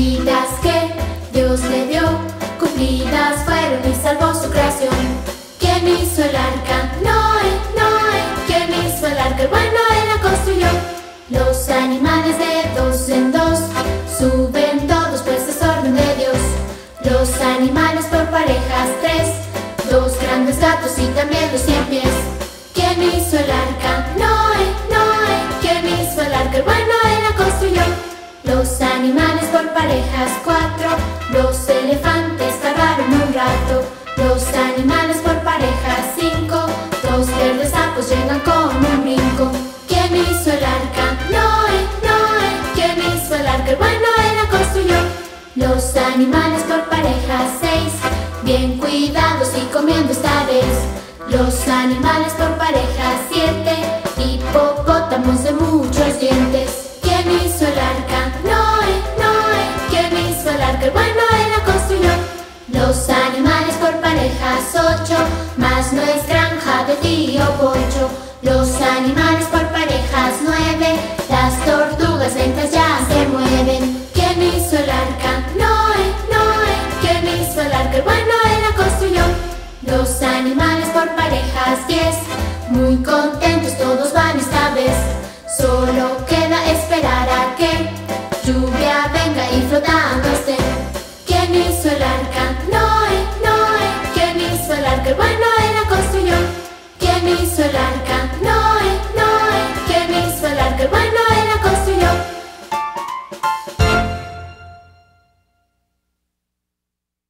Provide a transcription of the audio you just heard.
vidas que Dios le dio, cumplidas fueron y salvó su creación. ¿Quién hizo el arca? Noé, Noé. ¿Quién hizo el arca? El bueno él la construyó. Los animales de dos en dos suben todos, pues es orden de Dios. Los animales por parejas, tres, dos grandes gatos y también los 100 pies. ¿Quién hizo el arca? Noé, Noé. ¿Quién hizo el arca? El bueno él la construyó. Los animales por parejas, cuatro, los elefantes tardaron un rato. Los animales por parejas, cinco, dos verdes sapos llegan con un brinco. ¿Quién hizo el arca? Noé, Noé. ¿Quién hizo el arca? El bueno él la construyó. Los animales por parejas, seis, bien cuidados y comiendo esta vez. Los animales por parejas, siete, hipopótamos de muchos dientes.